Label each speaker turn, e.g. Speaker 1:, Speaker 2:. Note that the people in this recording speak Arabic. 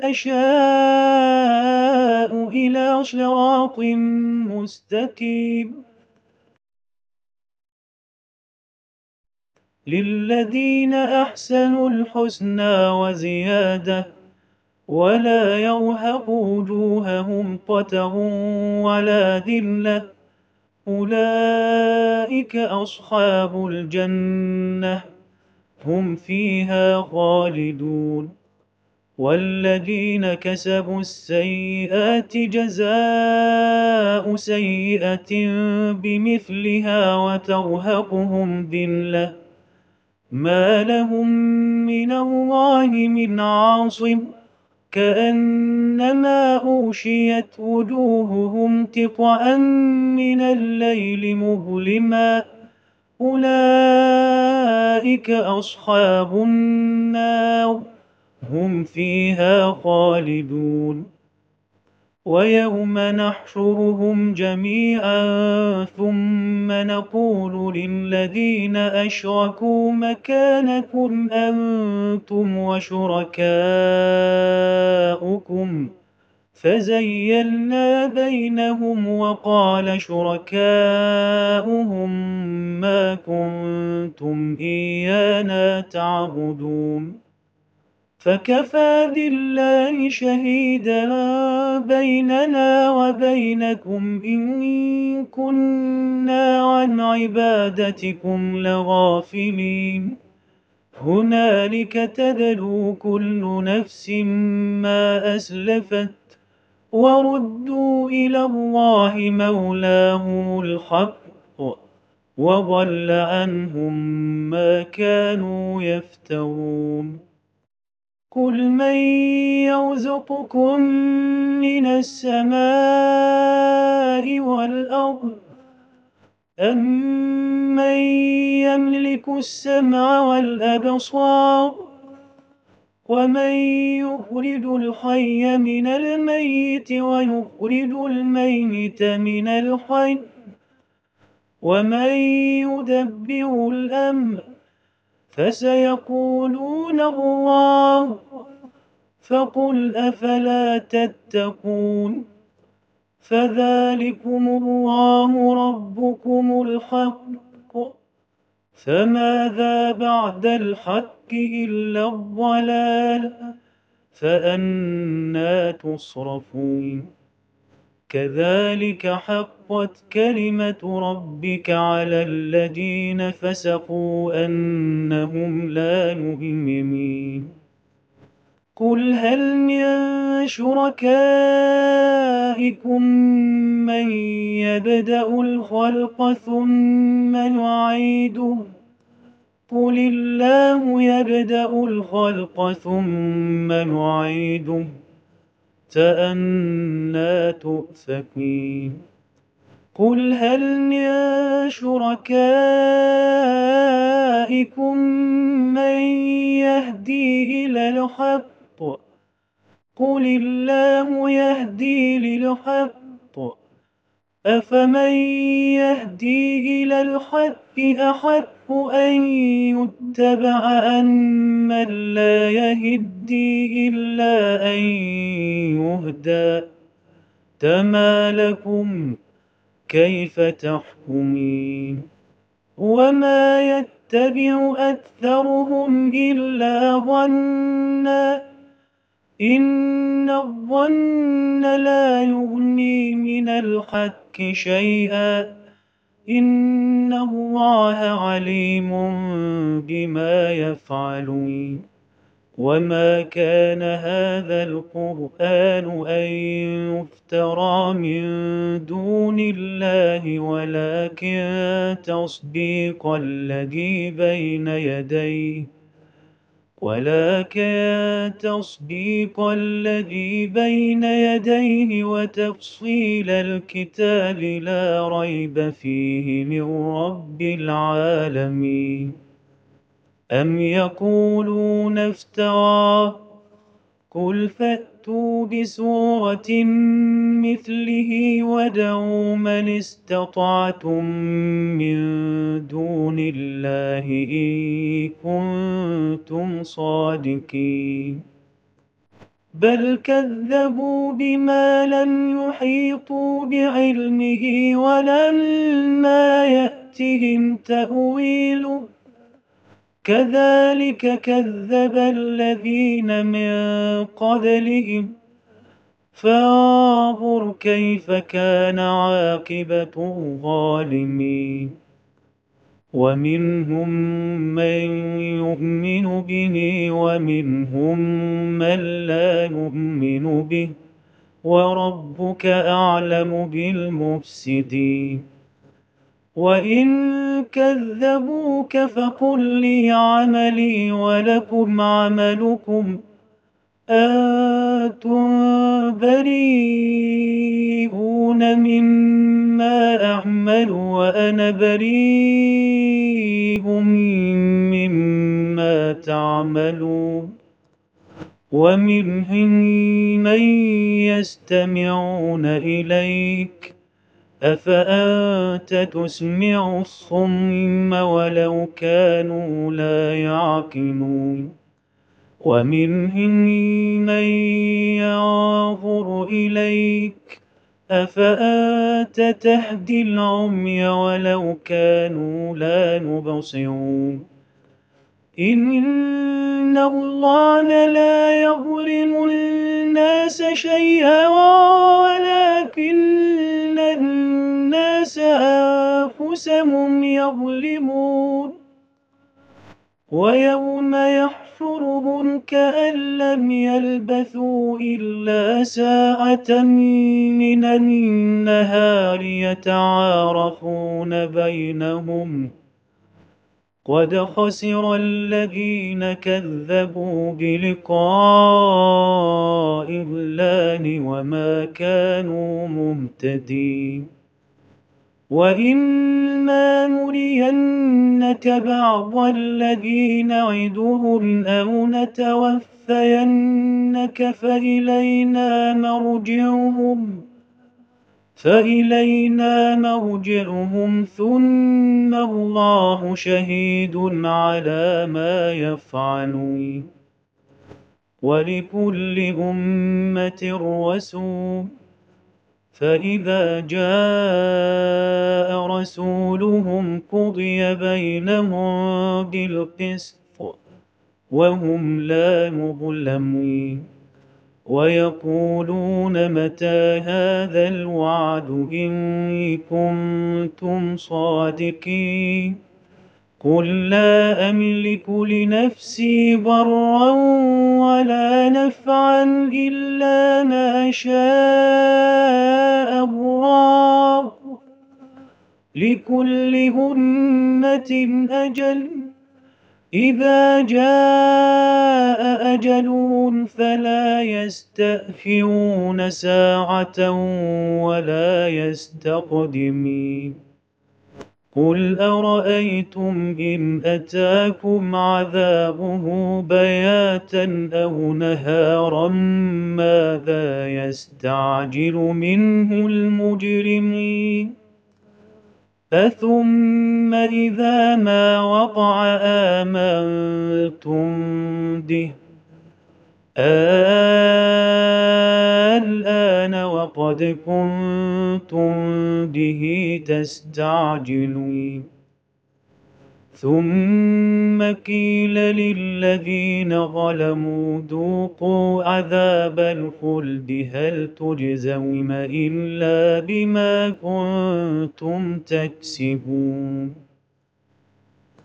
Speaker 1: أشاء إلى صراط مستقيم. للذين أحسنوا الحسنى وزيادة ولا يرهق وجوههم قتر ولا ذلة أولئك أصحاب الجنة هم فيها خالدون. والذين كسبوا السيئات جزاء سيئة بمثلها وترهقهم ذلة ما لهم من الله من عاصم كأنما أغشيت وجوههم قطعا من الليل مظلما أولئك أصحاب النار هم فيها خالدون. ويوم نحشرهم جميعا ثم نقول للذين أشركوا مكانكم أنتم وشركاؤكم فزيلنا بينهم وقال شركاؤهم ما كنتم إيانا تعبدون فكفى بالله شهيدا بيننا وبينكم إن كنا عن عبادتكم لغافلين هنالك تبلو كل نفس ما أسلفت وردوا إلى الله مولاهم الحق وضل عنهم ما كانوا يفترون. قل من يرزقكم من السماء والأرض أمن يملك السمع والأبصار ومن يخرج الحي من الميت ويخرج الميت من الحي ومن يدبر الأمر فسيقولون الله فقل أفلا تتقون فذلكم الله ربكم الحق فماذا بعد الحق إلا الضلال فأنى تصرفون. كذلك حقت كلمة ربك على الذين فسقوا أنهم لا يؤمنون. قل هل من شركائكم من يبدأ الخلق ثم يعيده قل الله يبدأ الخلق ثم يعيده فأنى تؤفكون. قل هل من شركائكم من يهدي إلى الحق قل الله يهدي للحق أفمن يهدي إلى الحق أحق أن يتبع أمن لا يهدي إلا أن يهدى فما لكم كيف تحكمين. وما يتبع أكثرهم إلا ظنا إن الظن لا يغني من الحق شيئا إن الله عليم بما يفعلون. وما كان هذا القرآن أن يفترى من دون الله ولكن تصديق الذي بين يديه وتفصيل الكتاب لا ريب فيه من رب العالمين. أم يقولون افتراه قل فأتوا بسورة مثله وادعوا من استطعتم من دون الله إن كنتم صادقين. بل كذبوا بما لم يحيطوا بعلمه ولما يأتهم تأويله كذلك كذب الذين من قبلهم فانظر كيف كان عاقبة الظالمين ومنهم من يؤمن به ومنهم من لا يؤمن به وربك أعلم بالمفسدين وإن كذبوك فقل لي عملي ولكم عملكم أنتم بريئون مما أعمل وأنا بريء مما تعملون ومنهم من يستمعون إليك أفأنت تسمع الصم ولو كانوا لا يعقلون ومنهم من ينظر إليك أفأنت تهدي العمي ولو كانوا لا يبصرون إن الله لا يظلم الناس شيئا ولكن الناس أنفسهم يظلمون ويوم يحشرهم كأن لم يلبثوا إلا ساعة من النهار يتعارفون بينهم قد خسر الذين كذبوا بلقاء الله وما كانوا مهتدين وإما نرينك بعض الذي نعدهم أو نتوفينك فإلينا مرجعهم ثم الله شهيد على ما يفعلون ولكل أمة رسول فإذا جاء رسولهم قضي بينهم بالقسط وهم لا يظلمون ويقولون متى هذا الوعد إن كنتم صادقين قل لا أملك لنفسي ضرا ولا نفعا إلا ما شاء الله لكل أمة أجل إذا جاء أجلهم فلا يستأخرون ساعة ولا يستقدمين قل أرأيتم إن أتاكم عذابه بياتا أو نهارا ماذا يستعجل منه المجرمين أثم إذا ما وقع آمنتم به الآن وقد كنتم به تستعجلون ثم قيل للذين ظلموا ذوقوا عذاب الخلد هل تجزون إلا بما كنتم تكسبون